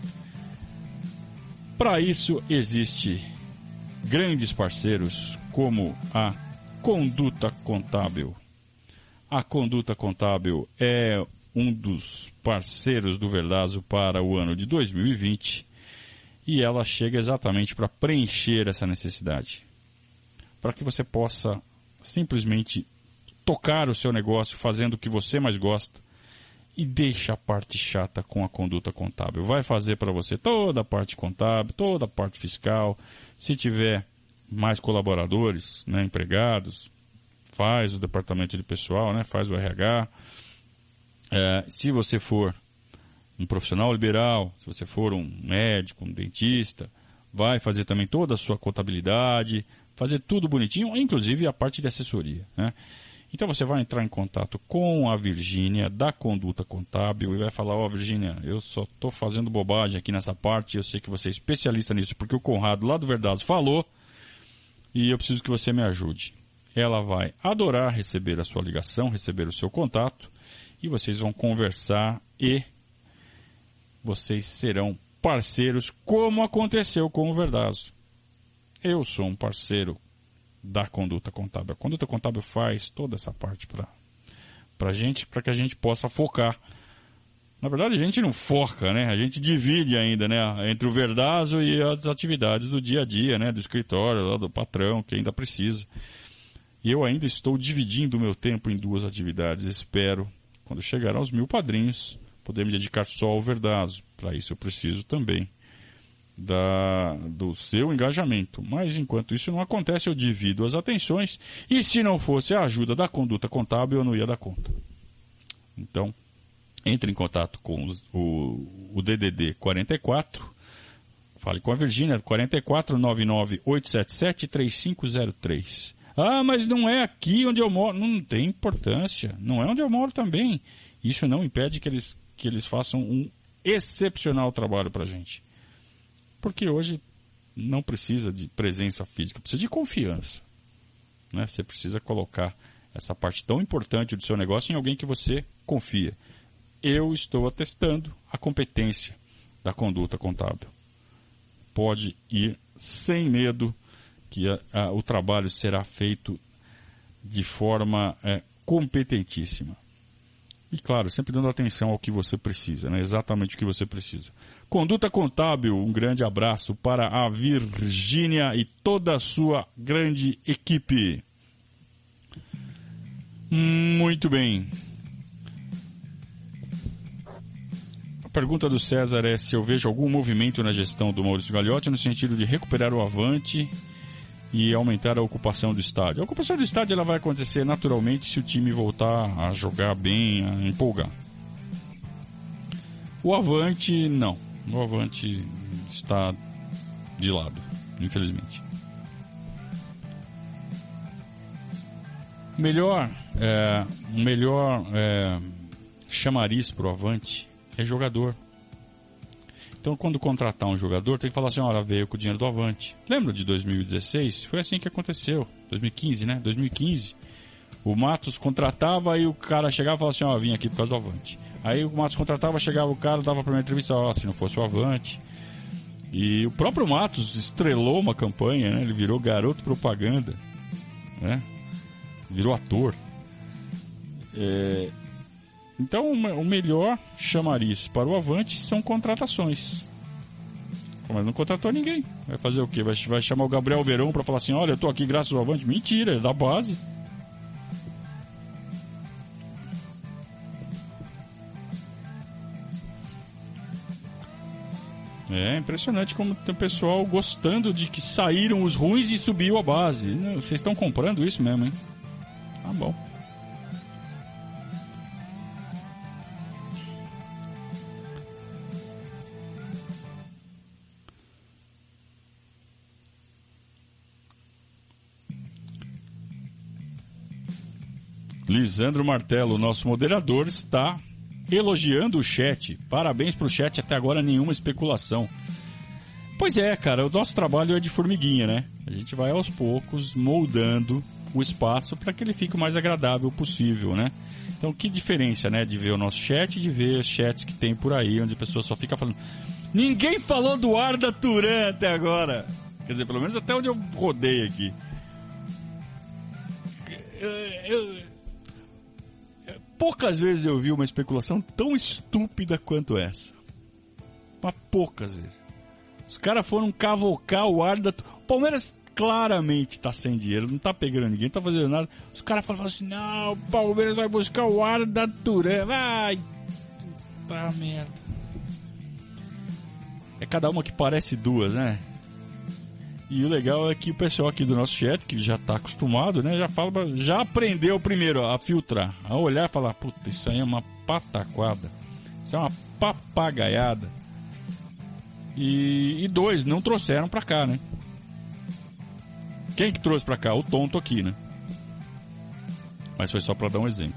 Para isso existe grandes parceiros como a Conduta Contábil. A Conduta Contábil é um dos parceiros do Verdazo para o ano de dois mil e vinte e ela chega exatamente para preencher essa necessidade, para que você possa simplesmente tocar o seu negócio fazendo o que você mais gosta e deixa a parte chata com a Conduta Contábil. Vai fazer para você toda a parte contábil, toda a parte fiscal. Se tiver mais colaboradores, né, empregados, faz o departamento de pessoal, né, faz o R H. É, se você for um profissional liberal, se você for um médico, um dentista, vai fazer também toda a sua contabilidade, fazer tudo bonitinho, inclusive a parte de assessoria, né? Então você vai entrar em contato com a Virgínia da Conduta Contábil e vai falar: ó, oh, Virgínia, eu só estou fazendo bobagem aqui nessa parte, eu sei que você é especialista nisso, porque o Conrado lá do Verdazo falou e eu preciso que você me ajude. Ela vai adorar receber a sua ligação, receber o seu contato e vocês vão conversar e vocês serão parceiros, como aconteceu com o Verdazo. Eu sou um parceiro da Conduta Contábil. A Conduta Contábil faz toda essa parte para para gente, para que a gente possa focar. Na verdade, a gente não foca, né? A gente divide ainda, né, entre o Verdazo e as atividades do dia a dia, né, do escritório, lá do patrão, que ainda precisa. E eu ainda estou dividindo o meu tempo em duas atividades. Espero, quando chegar aos mil padrinhos, poder me dedicar só ao Verdazo. Para isso eu preciso também Da, do seu engajamento. Mas enquanto isso não acontece, eu divido as atenções e se não fosse a ajuda da Conduta Contábil, eu não ia dar conta. Então, entre em contato com os, o, o D D D quarenta e quatro, fale com a Virgínia, quarenta e quatro, nove nove oito sete sete, três cinco zero três. Ah, mas não é aqui onde eu moro. Não tem importância. Não é onde eu moro também. Isso não impede que eles, que eles façam um excepcional trabalho para a gente. Porque hoje não precisa de presença física, precisa de confiança, né? Você precisa colocar essa parte tão importante do seu negócio em alguém que você confia. Eu estou atestando a competência da Conduta Contábil. Pode ir sem medo que a, a, o trabalho será feito de forma é, competentíssima. E claro, sempre dando atenção ao que você precisa, né? Exatamente o que você precisa. Conduta Contábil, um grande abraço para a Virgínia e toda a sua grande equipe. Muito bem. A pergunta do César é se eu vejo algum movimento na gestão do Maurício Gagliotti no sentido de recuperar o Avante e aumentar a ocupação do estádio. A ocupação do estádio ela vai acontecer naturalmente se o time voltar a jogar bem, a empolgar. O Avante, não. O Avante está de lado, infelizmente. Melhor, é, o melhor é, chamariz para o Avante é jogador. Então, quando contratar um jogador, tem que falar assim, olha, veio com o dinheiro do Avante. Lembra de dois mil e dezesseis? Foi assim que aconteceu. dois mil e quinze, né? dois mil e quinze. O Matos contratava e o cara chegava e falava assim, ó, vim aqui por causa do Avante. Aí o Matos contratava, chegava o cara, dava a primeira entrevista, ó, se não fosse o Avante. E o próprio Matos estrelou uma campanha, né? Ele virou garoto propaganda, né? Virou ator. É... Então, o melhor chamariz para o Avante são contratações. Mas não contratou ninguém. Vai fazer o quê? Vai, vai chamar o Gabriel Verão para falar assim, olha, eu tô aqui graças ao Avante. Mentira, é da base. É impressionante como tem pessoal gostando de que saíram os ruins e subiu a base. Vocês estão comprando isso mesmo, hein? Tá bom. Lisandro Martelo, nosso moderador, está elogiando o chat. Parabéns pro chat, até agora nenhuma especulação. Pois é, cara, o nosso trabalho é de formiguinha, né? A gente vai aos poucos moldando o espaço para que ele fique o mais agradável possível, né? Então, que diferença, né, de ver o nosso chat e de ver chats que tem por aí, onde a pessoa só fica falando ninguém falou do Arda Turan até agora. Quer dizer, pelo menos até onde eu rodei aqui. Eu... eu... Poucas vezes eu vi uma especulação tão estúpida quanto essa. Mas poucas vezes. Os caras foram cavocar o Arda... O Palmeiras claramente tá sem dinheiro, não tá pegando ninguém, não tá fazendo nada. Os caras falam assim, não, o Palmeiras vai buscar o Arda Turan. Vai! Puta merda. É cada uma que parece duas, né? E o legal é que o pessoal aqui do nosso chat, que já tá acostumado, né, já fala, já aprendeu primeiro a filtrar, a olhar e falar, puta, isso aí é uma pataquada, isso é uma papagaiada. E, e dois, não trouxeram pra cá, né? Quem que trouxe pra cá? O tonto aqui, né? Mas foi só pra dar um exemplo.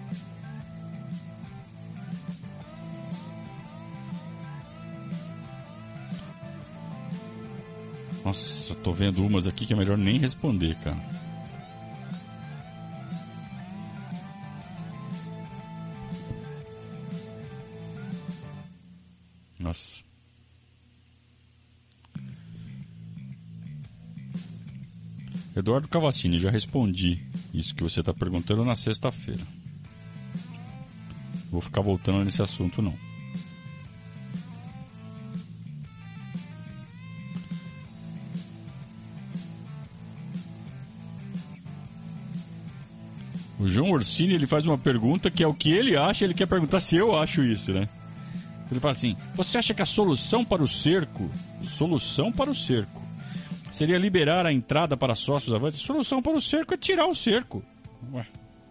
Nossa, tô vendo umas aqui que é melhor nem responder, cara. Nossa. Eduardo Cavaccini, já respondi isso que você tá perguntando na sexta-feira. Vou ficar voltando nesse assunto, não. O João Orsini, ele faz uma pergunta que é o que ele acha, ele quer perguntar se eu acho isso, né? Ele fala assim, você acha que a solução para o cerco, solução para o cerco, seria liberar a entrada para sócios avantes? Solução para o cerco é tirar o cerco. Ué.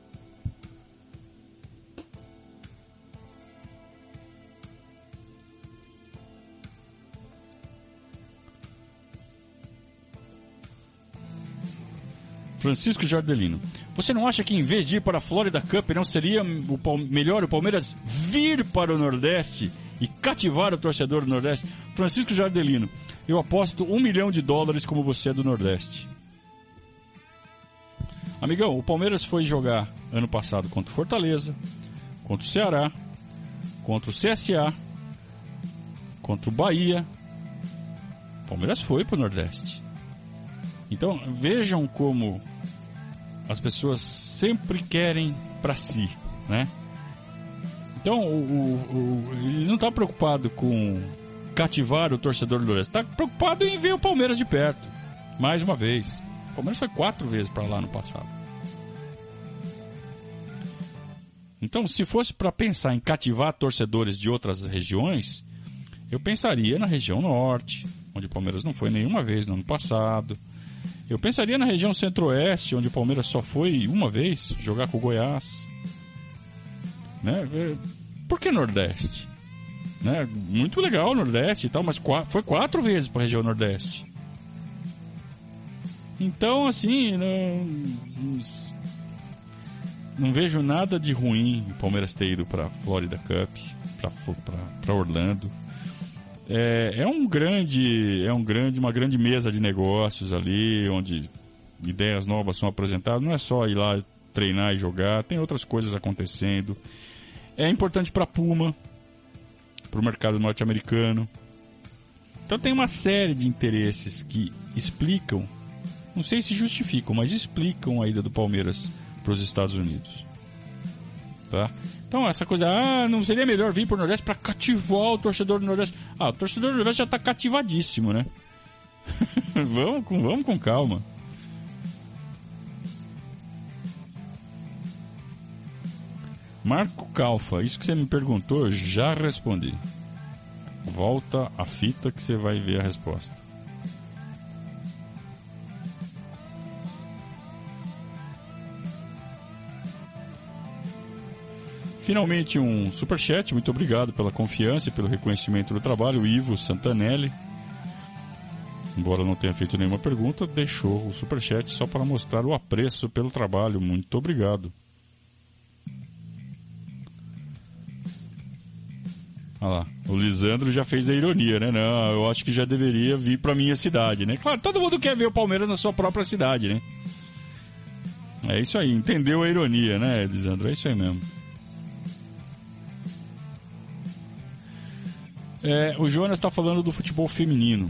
Francisco Jardelino, você não acha que em vez de ir para a Florida Cup não seria o Pal- melhor o Palmeiras vir para o Nordeste e cativar o torcedor do Nordeste? Francisco Jardelino, eu aposto um milhão de dólares como você é do Nordeste. Amigão, o Palmeiras foi jogar ano passado contra o Fortaleza, contra o Ceará, contra o C S A, contra o Bahia. O Palmeiras foi para o Nordeste. Então, vejam como as pessoas sempre querem para si, né? Então, o, o, o, ele não está preocupado com cativar o torcedor do Nordeste. Está preocupado em ver o Palmeiras de perto. Mais uma vez. O Palmeiras foi quatro vezes para lá no passado. Então, se fosse para pensar em cativar torcedores de outras regiões, eu pensaria na região norte, onde o Palmeiras não foi nenhuma vez no ano passado. Eu pensaria na região centro-oeste, onde o Palmeiras só foi uma vez jogar com o Goiás. Né? Por que Nordeste? Né? Muito legal o Nordeste e tal, mas qu- foi quatro vezes para a região Nordeste. Então, assim, não, não vejo nada de ruim o Palmeiras ter ido para Florida Cup, para Orlando. É, é um grande, é um grande, uma grande mesa de negócios ali, onde ideias novas são apresentadas. Não é só ir lá treinar e jogar, tem outras coisas acontecendo. É importante para a Puma, para o mercado norte-americano. Então tem uma série de interesses que explicam, não sei se justificam, mas explicam a ida do Palmeiras para os Estados Unidos. Tá? Então essa coisa, ah, não seria melhor vir para o Nordeste para cativar o torcedor do Nordeste? Ah, o torcedor do Nordeste já está cativadíssimo, né? vamos, com, vamos com calma. Marco Calfa, isso que você me perguntou, eu já respondi. Volta a fita que você vai ver a resposta. Finalmente um superchat, muito obrigado pela confiança e pelo reconhecimento do trabalho. O Ivo Santanelli, embora não tenha feito nenhuma pergunta, deixou o superchat só para mostrar o apreço pelo trabalho. Muito obrigado. Olha lá, o Lisandro já fez a ironia, né? Não, eu acho que já deveria vir para minha cidade, né? Claro, todo mundo quer ver o Palmeiras na sua própria cidade, né? É isso aí, entendeu a ironia, né, Lisandro? É isso aí mesmo. É, o Jonas está falando do futebol feminino.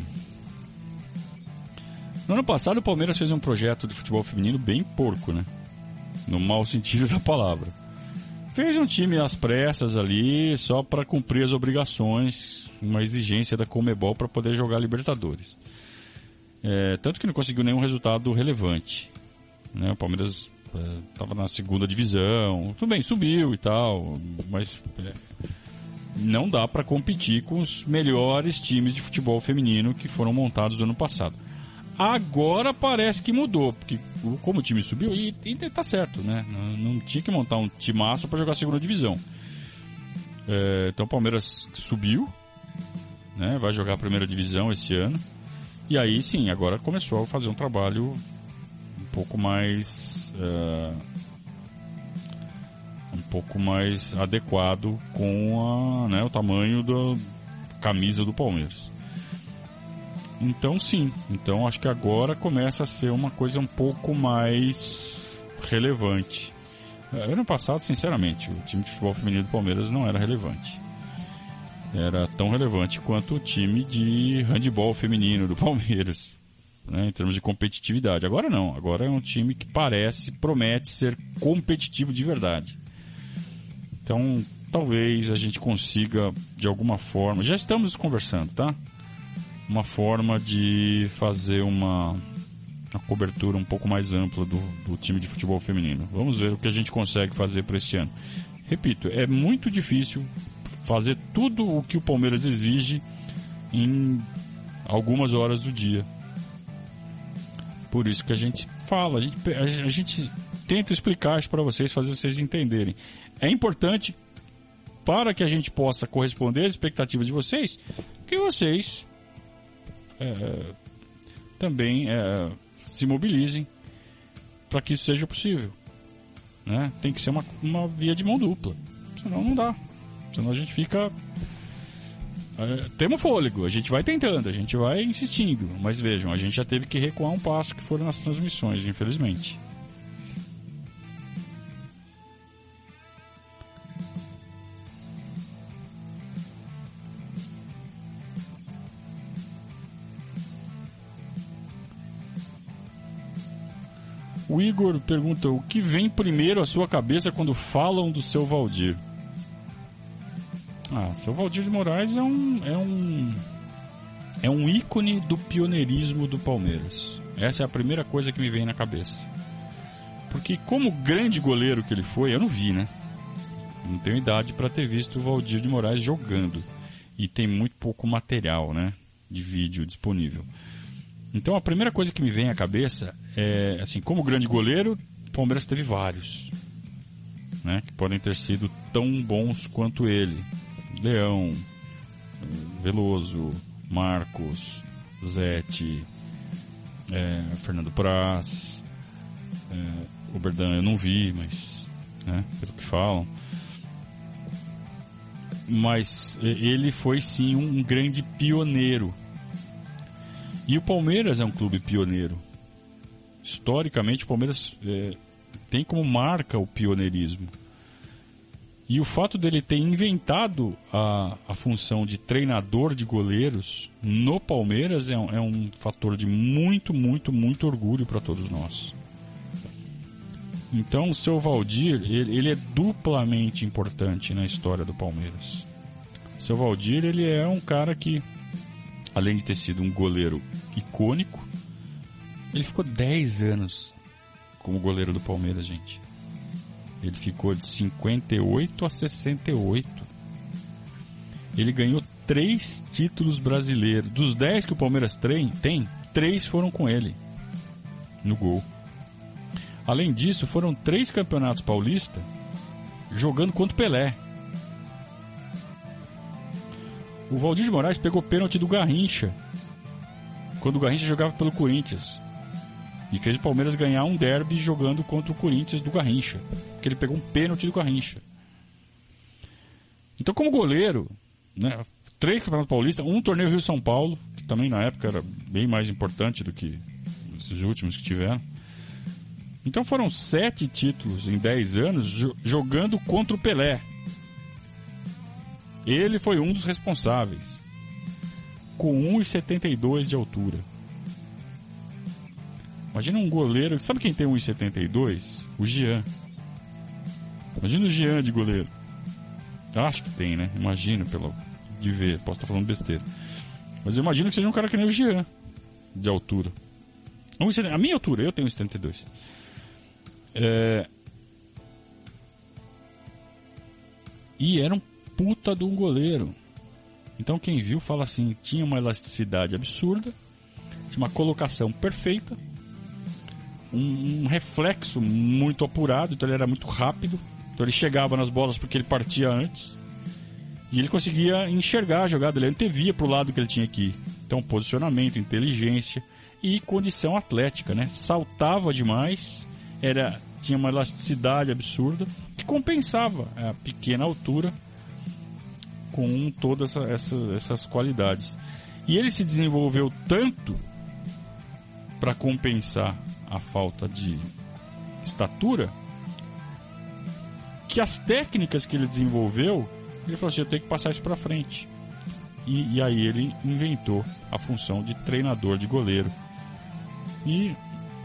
No ano passado o Palmeiras fez um projeto de futebol feminino bem porco, né? No mau sentido da palavra. Fez um time às pressas ali, só para cumprir as obrigações, uma exigência da Conmebol para poder jogar Libertadores. É, tanto que não conseguiu nenhum resultado relevante. Né? O Palmeiras estava é, na segunda divisão, tudo bem, subiu e tal, mas é, não dá para competir com os melhores times de futebol feminino que foram montados no ano passado. Agora parece que mudou, porque como o time subiu, e, e tá certo, né? Não, não tinha que montar um timaço para jogar a segunda divisão. É, então o Palmeiras subiu, né? Vai jogar a primeira divisão esse ano. E aí sim, agora começou a fazer um trabalho um pouco mais uh, um pouco mais adequado com a, né, o tamanho da camisa do Palmeiras. Então sim, então acho que agora começa a ser uma coisa um pouco mais relevante. Ano passado, sinceramente, o time de futebol feminino do Palmeiras não era relevante. Era tão relevante quanto o time de handebol feminino do Palmeiras, né, em termos de competitividade. Agora não, agora é um time que parece, promete ser competitivo de verdade. Então, talvez a gente consiga, de alguma forma, já estamos conversando, tá? Uma forma de fazer uma, uma cobertura um pouco mais ampla do, do time de futebol feminino. Vamos ver o que a gente consegue fazer para esse ano. Repito, é muito difícil fazer tudo o que o Palmeiras exige em algumas horas do dia. Por isso que a gente fala, a gente, a gente tenta explicar isso para vocês, fazer vocês entenderem. É importante para que a gente possa corresponder às expectativas de vocês, que vocês É, também é, se mobilizem para que isso seja possível, né? Tem que ser uma, uma via de mão dupla, senão não dá, senão a gente fica é, temos fôlego, a gente vai tentando, a gente vai insistindo, mas vejam, a gente já teve que recuar um passo que foram nas transmissões, infelizmente. O Igor pergunta, o que vem primeiro à sua cabeça quando falam do seu Valdir? Ah, seu Valdir de Moraes é um, é um, é um ícone do pioneirismo do Palmeiras. Essa é a primeira coisa que me vem na cabeça. Porque como grande goleiro que ele foi, eu não vi, né? Não tenho idade para ter visto o Valdir de Moraes jogando. E tem muito pouco material, né, de vídeo disponível. Então a primeira coisa que me vem à cabeça é, assim, como grande goleiro, o Palmeiras teve vários, né, que podem ter sido tão bons quanto ele. Leão, Veloso, Marcos, Zete, é, Fernando Praz, é, o Berdan eu não vi, mas, né, pelo que falam. Mas ele foi sim um grande pioneiro. E o Palmeiras é um clube pioneiro. Historicamente o Palmeiras é, tem como marca o pioneirismo. E o fato dele ter inventado a, a função de treinador de goleiros no Palmeiras é um, é um fator de muito, muito, muito orgulho para todos nós. Então o seu Valdir, ele, ele é duplamente importante na história do Palmeiras. O seu Valdir, ele é um cara que, além de ter sido um goleiro icônico, ele ficou dez anos como goleiro do Palmeiras, gente. Ele ficou de cinquenta e oito a sessenta e oito. Ele ganhou três títulos brasileiros. Dos dez que o Palmeiras tem, três foram com ele no gol. Além disso, foram três campeonatos paulistas jogando contra o Pelé. O Valdir de Moraes pegou pênalti do Garrincha quando o Garrincha jogava pelo Corinthians. E fez o Palmeiras ganhar um derby jogando contra o Corinthians do Garrincha. Porque ele pegou um pênalti do Garrincha. Então, como goleiro, né, três campeonatos paulistas, um torneio Rio-São Paulo, que também na época era bem mais importante do que esses últimos que tiveram. Então foram sete títulos em dez anos jo- jogando contra o Pelé. Ele foi um dos responsáveis. Com um e setenta e dois de altura. Imagina um goleiro... Sabe quem tem um e setenta e dois? O Jean. Imagina o Jean de goleiro. Acho que tem, né? Imagino, pelo de ver. Posso estar falando besteira. Mas eu imagino que seja um cara que nem o Jean. De altura. A minha altura, eu tenho um e setenta e dois. É... E era um puta de um goleiro. Então quem viu fala assim, tinha uma elasticidade absurda, tinha uma colocação perfeita, um, um reflexo muito apurado, então ele era muito rápido, então ele chegava nas bolas porque ele partia antes, e ele conseguia enxergar a jogada, ele antevia para o lado que ele tinha que ir. Então posicionamento, inteligência e condição atlética, né? Saltava demais, era, tinha uma elasticidade absurda, que compensava a pequena altura com todas essa, essa, essas qualidades. E ele se desenvolveu tanto para compensar a falta de estatura, que as técnicas que ele desenvolveu, ele falou assim, eu tenho que passar isso para frente. E, e aí ele inventou a função de treinador de goleiro. E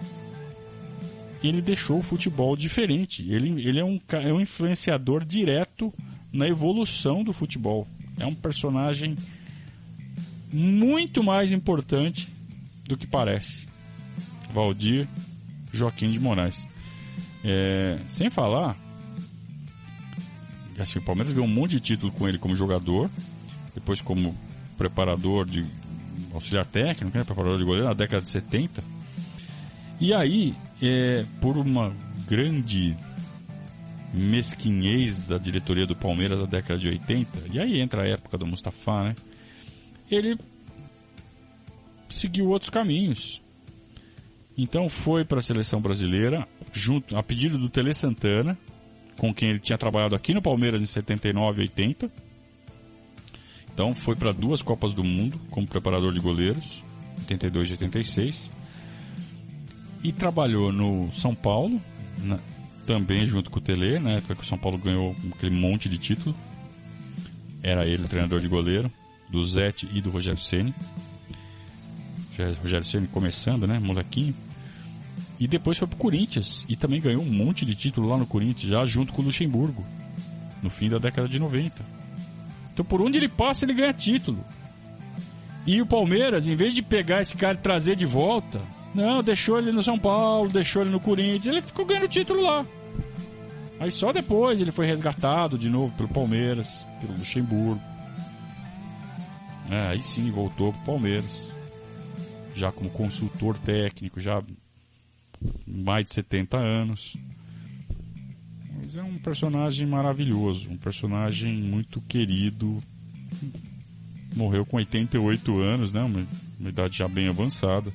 ele deixou o futebol diferente. Ele, ele é, um, é um influenciador direto na evolução do futebol. É um personagem muito mais importante do que parece. Valdir Joaquim de Moraes. É, sem falar, assim, o Palmeiras ganhou um monte de título com ele como jogador, depois como preparador de auxiliar técnico, né, preparador de goleiro na década de setenta. E aí, é, por uma grande mesquinhez da diretoria do Palmeiras na década de oitenta, e aí entra a época do Mustafa, né? Ele seguiu outros caminhos. Então foi para a seleção brasileira, junto, a pedido do Tele Santana, com quem ele tinha trabalhado aqui no Palmeiras em setenta e nove e oitenta. Então foi para duas Copas do Mundo como preparador de goleiros, oitenta e dois e oitenta e seis. E trabalhou no São Paulo, na, também junto com o Tele, na época que o São Paulo ganhou aquele monte de título. Era ele o treinador de goleiro, do Zete e do Rogério Ceni. Rogério Ceni começando, né, molequinho. E depois foi pro Corinthians e também ganhou um monte de título lá no Corinthians, já junto com o Luxemburgo, no fim da década de noventa. Então por onde ele passa ele ganha título. E o Palmeiras, em vez de pegar esse cara e trazer de volta, não, deixou ele no São Paulo, deixou ele no Corinthians, ele ficou ganhando título lá. Aí só depois ele foi resgatado de novo pelo Palmeiras, pelo Luxemburgo. É, aí sim voltou pro Palmeiras. Já como consultor técnico, já mais de setenta anos. Mas é um personagem maravilhoso, um personagem muito querido. Morreu com oitenta e oito anos, né? Uma, uma idade já bem avançada.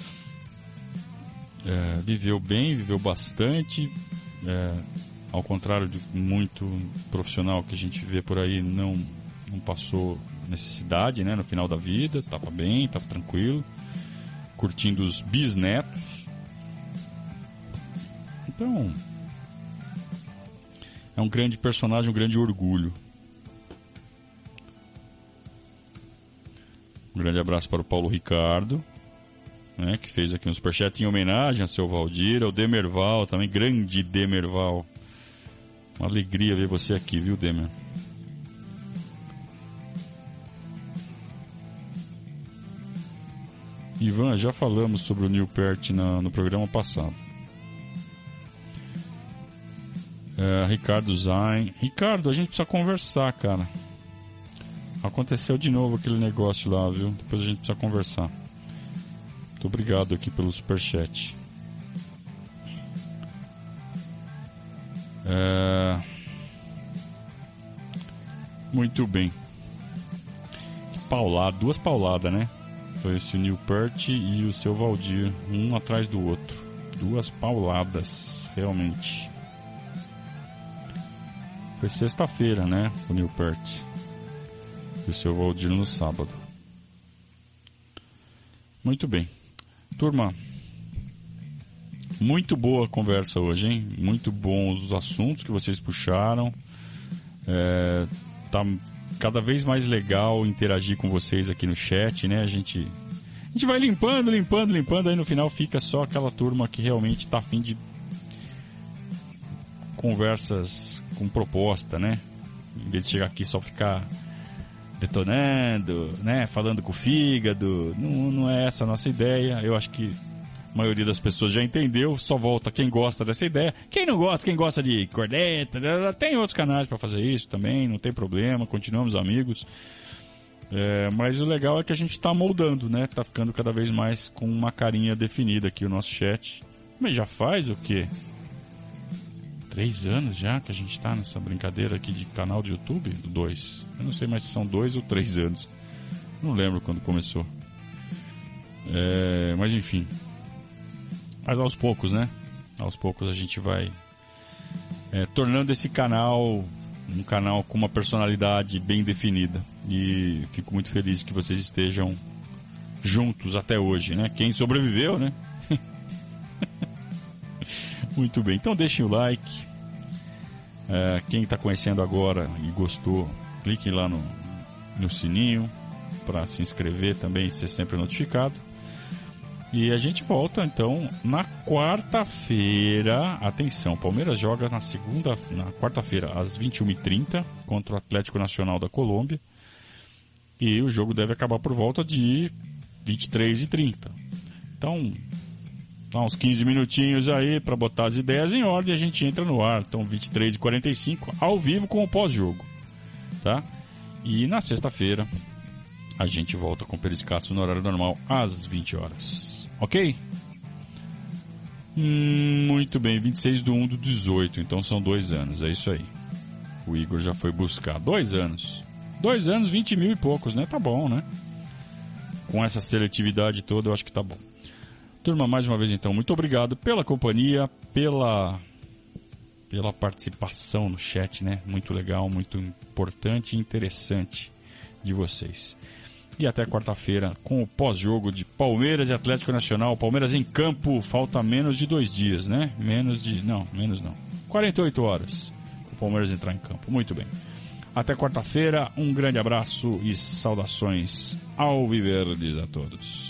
É, viveu bem, viveu bastante. É, ao contrário de muito profissional que a gente vê por aí, não, não passou necessidade, né? No final da vida, estava bem, estava tranquilo, curtindo os bisnetos. Então, é um grande personagem, um grande orgulho. Um grande abraço para o Paulo Ricardo, né, que fez aqui um superchat em homenagem ao seu Valdir, ao Demerval também, grande Demerval. Uma alegria ver você aqui, viu, Demer? Ivan, já falamos sobre o Neil Peart na, no programa passado. É, Ricardo Zain. Ricardo, a gente precisa conversar, cara. Aconteceu de novo aquele negócio lá, viu? Depois a gente precisa conversar. Muito obrigado aqui pelo superchat. É... Muito bem. Paulada, duas pauladas, né? Foi esse o Neil Peart e o seu Valdir, um atrás do outro. Duas pauladas, realmente. Foi sexta-feira, né? O Neil Peart e o seu Valdir no sábado. Muito bem. Turma, muito boa a conversa hoje, hein? Muito bons os assuntos que vocês puxaram. É, tá cada vez mais legal interagir com vocês aqui no chat, né? A gente, a gente vai limpando, limpando, limpando, aí no final fica só aquela turma que realmente tá a fim de conversas com proposta, né? Em vez de chegar aqui só ficar detonando, né? Falando com o fígado. Não, não é essa a nossa ideia. Eu acho que a maioria das pessoas já entendeu. Só volta quem gosta dessa ideia. Quem não gosta, quem gosta de corneta, tem outros canais para fazer isso também, não tem problema. Continuamos amigos. É, mas o legal é que a gente está moldando, né? Tá ficando cada vez mais com uma carinha definida aqui o nosso chat. Mas já faz o quê? Três anos já que a gente tá nessa brincadeira aqui de canal de YouTube? Dois. Eu não sei mais se são dois ou três anos. Não lembro quando começou. É, mas enfim. Mas aos poucos, né? Aos poucos a gente vai é, tornando esse canal um canal com uma personalidade bem definida. E fico muito feliz que vocês estejam juntos até hoje, né? Quem sobreviveu, né? Muito bem, então deixem o like. É, quem está conhecendo agora e gostou, cliquem lá no, no sininho para se inscrever também e ser sempre notificado. E a gente volta então na quarta-feira. Atenção, Palmeiras joga na segunda, na quarta-feira às vinte e uma e trinta contra o Atlético Nacional da Colômbia. E o jogo deve acabar por volta de vinte e três e trinta. Então, dá uns quinze minutinhos aí para botar as ideias em ordem e a gente entra no ar. Então, vinte e três e quarenta e cinco, ao vivo com o pós-jogo. Tá? E na sexta-feira, a gente volta com o Periscatso no horário normal, às vinte horas. Ok? Hum, muito bem, vinte e seis de um de dezoito, então são dois anos, é isso aí. O Igor já foi buscar. Dois anos. Dois anos, vinte mil e poucos, né? Tá bom, né? Com essa seletividade toda, eu acho que tá bom. Turma, mais uma vez então, muito obrigado pela companhia, pela, pela participação no chat, né? Muito legal, muito importante e interessante de vocês. E até quarta-feira com o pós-jogo de Palmeiras e Atlético Nacional. Palmeiras em campo, falta menos de dois dias, né? Menos de... não, menos não. quarenta e oito horas para o Palmeiras entrar em campo. Muito bem. Até quarta-feira, um grande abraço e saudações ao Viverdes a todos.